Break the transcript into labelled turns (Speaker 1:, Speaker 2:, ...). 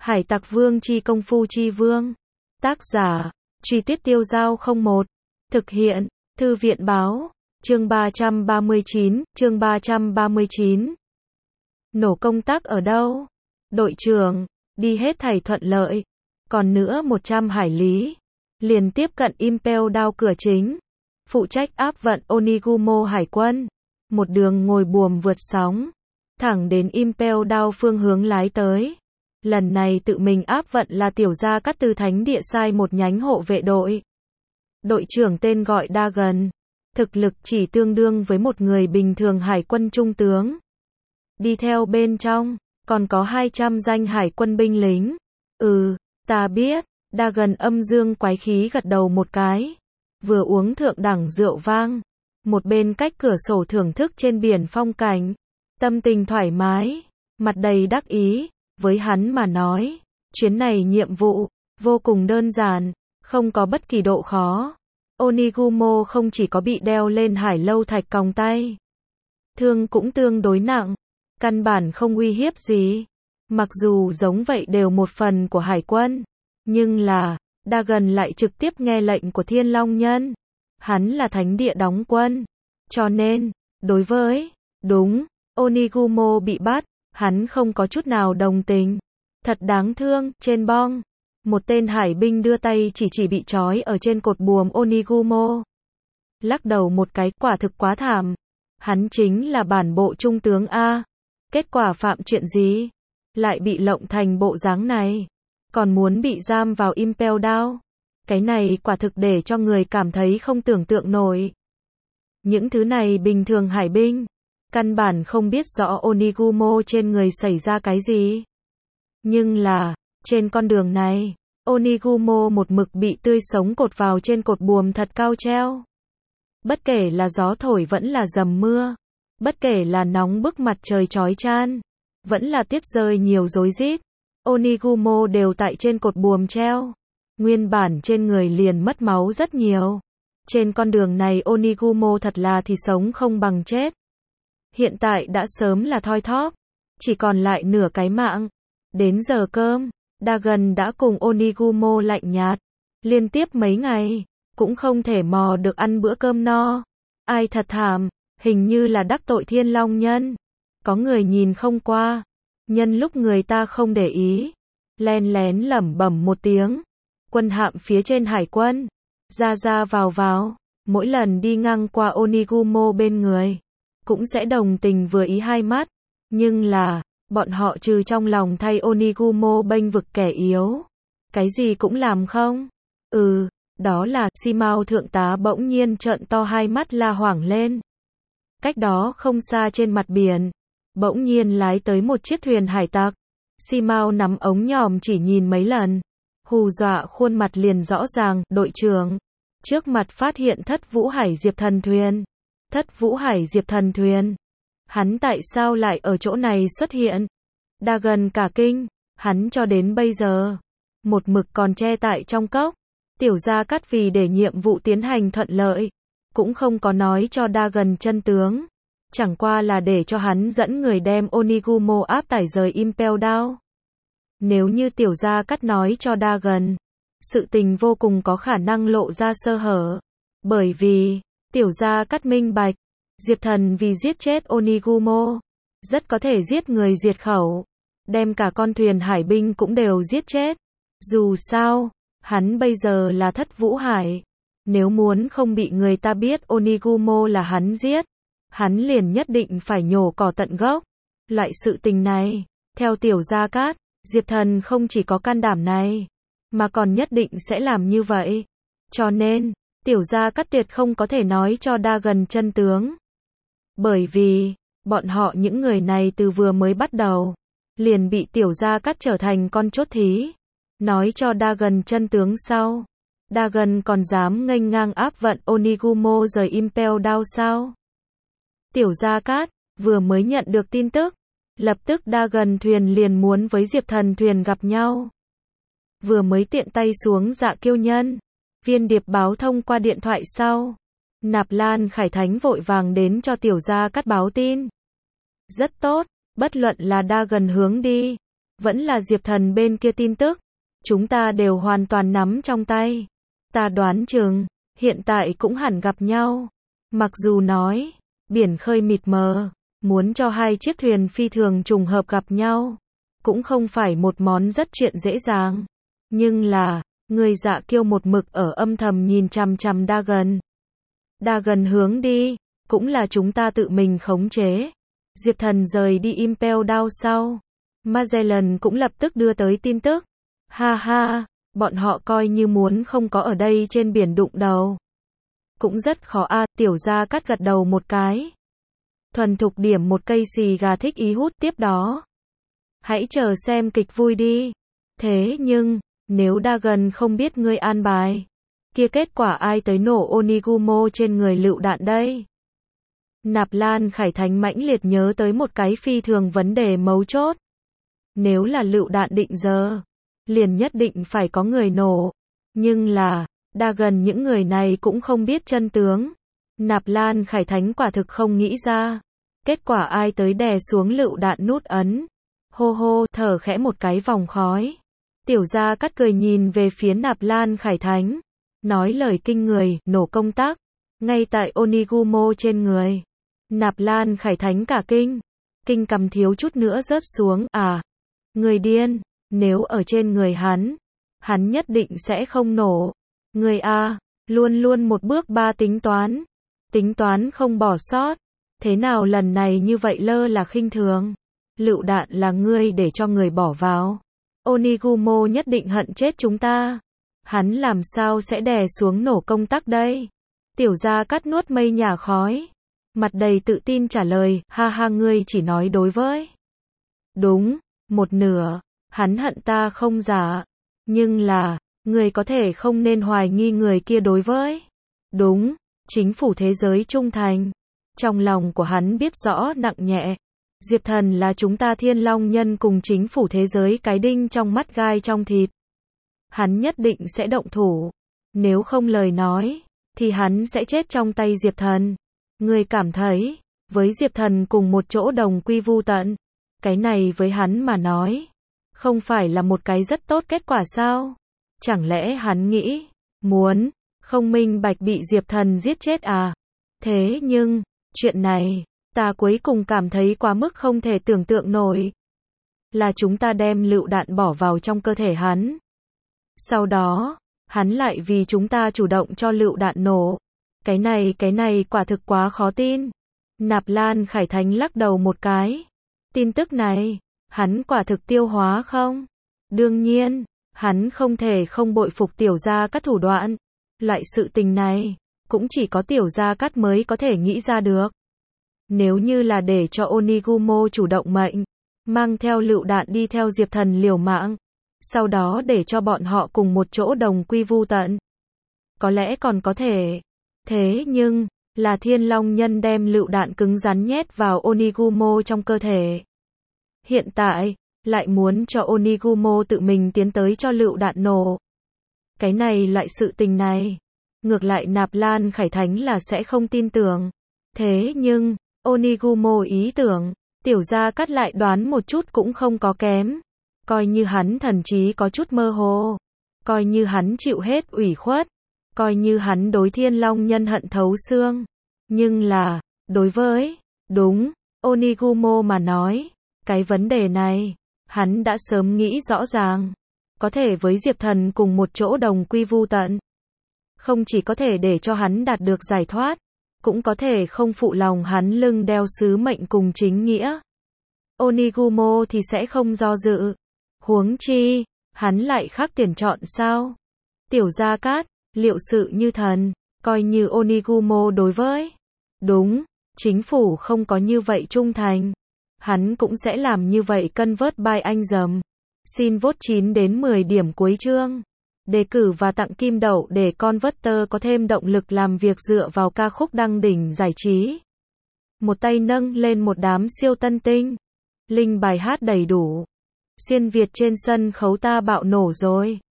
Speaker 1: Hải Tặc Vương chi công phu chi vương. Tác giả, Truy Tuyết Tiêu Giao 01. Thực hiện, Thư viện báo, chương 339. Nổ công tắc ở đâu? Đội trưởng, đi hết thảy thuận lợi. Còn nữa 100 hải lý. Liền tiếp cận Impel Down cửa chính. Phụ trách áp vận Onigumo hải quân. Một đường ngồi buồm vượt sóng. Thẳng đến Impel Down phương hướng lái tới. Lần này tự mình áp vận là tiểu gia cắt từ thánh địa sai một nhánh hộ vệ đội. Đội trưởng tên gọi Dagon. Thực lực chỉ tương đương với một người bình thường hải quân trung tướng. Đi theo bên trong, còn có 200 danh hải quân binh lính. Ta biết, Dagon âm dương quái khí gật đầu một cái. Vừa uống thượng đẳng rượu vang. Một bên cách cửa sổ thưởng thức trên biển phong cảnh. Tâm tình thoải mái, mặt đầy đắc ý. Với hắn mà nói, chuyến này nhiệm vụ, vô cùng đơn giản, không có bất kỳ độ khó. Onigumo không chỉ có bị đeo lên hải lâu thạch còng tay. Thương cũng tương đối nặng, căn bản không uy hiếp gì. Mặc dù giống vậy đều một phần của hải quân, nhưng là, Dagon lại trực tiếp nghe lệnh của Thiên Long Nhân. Hắn là thánh địa đóng quân. Cho nên, đối với, Onigumo bị bắt, hắn không có chút nào đồng tình. Thật đáng thương, trên bong. Một tên hải binh đưa tay chỉ bị trói ở trên cột buồm Onigumo. Lắc đầu một cái, quả thực quá thảm. Hắn chính là bản bộ trung tướng A. Kết quả phạm chuyện gì? Lại bị lộng thành bộ dáng này. Còn muốn bị giam vào Impel Down. Cái này quả thực để cho người cảm thấy không tưởng tượng nổi. Những thứ này bình thường hải binh. Căn bản không biết rõ Onigumo trên người xảy ra cái gì. Nhưng là, trên con đường này, Onigumo một mực bị tươi sống cột vào trên cột buồm thật cao treo. Bất kể là gió thổi vẫn là dầm mưa. Bất kể là nóng bức mặt trời chói chan. Vẫn là tuyết rơi nhiều rối rít. Onigumo đều tại trên cột buồm treo. Nguyên bản trên người liền mất máu rất nhiều. Trên con đường này Onigumo thật là thì sống không bằng chết. Hiện tại đã sớm là thoi thóp. Chỉ còn lại nửa cái mạng. Đến giờ cơm, Dagon đã cùng Onigumo lạnh nhạt. Liên tiếp mấy ngày, cũng không thể mò được ăn bữa cơm no. Ai thật thảm, hình như là đắc tội Thiên Long Nhân. Có người nhìn không qua. Nhân lúc người ta không để ý. Len lén lẩm bẩm một tiếng. Quân hạm phía trên hải quân. Ra vào. Mỗi lần đi ngang qua Onigumo bên người. Cũng sẽ đồng tình vừa ý hai mắt. Nhưng là, bọn họ trừ trong lòng thay Onigumo bênh vực kẻ yếu. Cái gì cũng làm không? Đó là, Simao thượng tá bỗng nhiên trợn to hai mắt la hoảng lên. Cách đó không xa trên mặt biển. Bỗng nhiên lái tới một chiếc thuyền hải tặc. Simao nắm ống nhòm chỉ nhìn mấy lần. Hù dọa khuôn mặt liền rõ ràng, đội trưởng. Trước mặt phát hiện Thất Vũ Hải Diệp Thần thuyền. Thất Vũ Hải Diệp Thần thuyền. Hắn tại sao lại ở chỗ này xuất hiện? Dagon cả kinh, hắn cho đến bây giờ, một mực còn che tại trong cốc. Tiểu gia cắt vì để nhiệm vụ tiến hành thuận lợi, cũng không có nói cho Dagon chân tướng. Chẳng qua là để cho hắn dẫn người đem Onigumo áp tải rời Impel Down. Nếu như tiểu gia cắt nói cho Dagon, sự tình vô cùng có khả năng lộ ra sơ hở. Bởi vì, tiểu gia cắt minh bạch, Diệp Thần vì giết chết Onigumo, rất có thể giết người diệt khẩu, đem cả con thuyền hải binh cũng đều giết chết. Dù sao, hắn bây giờ là Thất Vũ Hải. Nếu muốn không bị người ta biết Onigumo là hắn giết, hắn liền nhất định phải nhổ cỏ tận gốc. Loại sự tình này, theo tiểu gia cát, Diệp Thần không chỉ có can đảm này, mà còn nhất định sẽ làm như vậy. Cho nên, tiểu gia cát tuyệt không có thể nói cho Dagon chân tướng. Bởi vì, bọn họ những người này từ vừa mới bắt đầu, liền bị tiểu gia cát trở thành con chốt thí. Nói cho Dagon chân tướng sau. Dagon còn dám nghênh ngang áp vận Onigumo rời Impel Down sao? Tiểu gia cát, vừa mới nhận được tin tức. Lập tức Dagon thuyền liền muốn với Diệp Thần thuyền gặp nhau. Vừa mới tiện tay xuống Dạ Kiêu Nhân. Viên điệp báo thông qua điện thoại sau. Nạp Lan Khải Thánh vội vàng đến cho tiểu gia cát báo tin. Rất tốt, bất luận là Dagon hướng đi, vẫn là Diệp Thần bên kia tin tức, chúng ta đều hoàn toàn nắm trong tay. Ta đoán chừng, hiện tại cũng hẳn gặp nhau. Mặc dù nói, biển khơi mịt mờ, muốn cho hai chiếc thuyền phi thường trùng hợp gặp nhau, cũng không phải một món rất chuyện dễ dàng. Nhưng là, người Dạ Kiêu một mực ở âm thầm nhìn chằm chằm Dagon. Dagon hướng đi, cũng là chúng ta tự mình khống chế. Diệp Thần rời đi Impel Down sau, Magellan cũng lập tức đưa tới tin tức. Ha ha, bọn họ coi như muốn không có ở đây trên biển đụng đầu. Cũng rất khó a. Tiểu Gia Cát gật đầu một cái. Thuần thục điểm một cây xì gà thích ý hút tiếp đó. Hãy chờ xem kịch vui đi. Thế nhưng, nếu Dagon không biết ngươi an bài, kia kết quả ai tới nổ Onigumo trên người lựu đạn đây? Nạp Lan Khải Thánh mãnh liệt nhớ tới một cái phi thường vấn đề mấu chốt. Nếu là lựu đạn định giờ, liền nhất định phải có người nổ. Nhưng là, Dagon những người này cũng không biết chân tướng. Nạp Lan Khải Thánh quả thực không nghĩ ra. Kết quả ai tới đè xuống lựu đạn nút ấn. Hô hô, thở khẽ một cái vòng khói. Tiểu Gia Cát cười nhìn về phía Nạp Lan Khải Thánh. Nói lời kinh người, nổ công tắc. Ngay tại Onigumo trên người. Nạp Lan Khải Thánh cả kinh. Kinh cầm thiếu chút nữa rớt xuống. À, người điên. Nếu ở trên người hắn nhất định sẽ không nổ. Người A, luôn luôn một bước ba tính toán không bỏ sót. Thế nào lần này như vậy lơ là khinh thường? Lựu đạn là ngươi để cho người bỏ vào. Onigumo nhất định hận chết chúng ta. Hắn làm sao sẽ đè xuống nổ công tắc đây? Tiểu Gia Cát nuốt mây nhà khói. Mặt đầy tự tin trả lời, ha ha ngươi chỉ nói đối với. Đúng, một nửa, hắn hận ta không giả. Nhưng là, người có thể không nên hoài nghi người kia đối với. Đúng, chính phủ thế giới trung thành. Trong lòng của hắn biết rõ nặng nhẹ. Diệp Thần là chúng ta Thiên Long Nhân cùng chính phủ thế giới cái đinh trong mắt gai trong thịt. Hắn nhất định sẽ động thủ. Nếu không lời nói, thì hắn sẽ chết trong tay Diệp Thần. Người cảm thấy, với Diệp Thần cùng một chỗ đồng quy vu tận, cái này với hắn mà nói, không phải là một cái rất tốt kết quả sao? Chẳng lẽ hắn nghĩ, muốn, không minh bạch bị Diệp Thần giết chết à? Thế nhưng, chuyện này, ta cuối cùng cảm thấy quá mức không thể tưởng tượng nổi. Là chúng ta đem lựu đạn bỏ vào trong cơ thể hắn. Sau đó, hắn lại vì chúng ta chủ động cho lựu đạn nổ. Cái này quả thực quá khó tin. Nạp Lan Khải Thánh lắc đầu một cái. Tin tức này, hắn quả thực tiêu hóa không? Đương nhiên, hắn không thể không bội phục Tiểu Gia Cát thủ đoạn. Loại sự tình này, cũng chỉ có Tiểu Gia Cát mới có thể nghĩ ra được. Nếu như là để cho Onigumo chủ động mệnh, mang theo lựu đạn đi theo Diệp Thần liều mạng, sau đó để cho bọn họ cùng một chỗ đồng quy vu tận, có lẽ còn có thể. Thế nhưng, là Thiên Long Nhân đem lựu đạn cứng rắn nhét vào Onigumo trong cơ thể. Hiện tại, lại muốn cho Onigumo tự mình tiến tới cho lựu đạn nổ. Cái này loại sự tình này, ngược lại Nạp Lan Khải Thánh là sẽ không tin tưởng. Thế nhưng, Onigumo ý tưởng, Tiểu Gia Cát lại đoán một chút cũng không có kém. Coi như hắn thần trí có chút mơ hồ, coi như hắn chịu hết ủy khuất, coi như hắn đối Thiên Long Nhân hận thấu xương. Nhưng là, đối với, đúng, Onigumo mà nói, cái vấn đề này, hắn đã sớm nghĩ rõ ràng. Có thể với Diệp Thần cùng một chỗ đồng quy vu tận. Không chỉ có thể để cho hắn đạt được giải thoát, cũng có thể không phụ lòng hắn lưng đeo sứ mệnh cùng chính nghĩa. Onigumo thì sẽ không do dự. Huống chi, hắn lại khác tiền chọn sao? Tiểu Gia Cát, liệu sự như thần, coi như Onigumo đối với. Đúng, chính phủ không có như vậy trung thành. Hắn cũng sẽ làm như vậy convert by anh dầm. Xin vote 9 đến 10 điểm cuối chương. Đề cử và tặng kim đậu để Converter có thêm động lực làm việc dựa vào ca khúc đăng đỉnh giải trí. Một tay nâng lên một đám siêu tân tinh. Link bài hát đầy đủ. Xuyên Việt trên sân khấu ta bạo nổ rồi.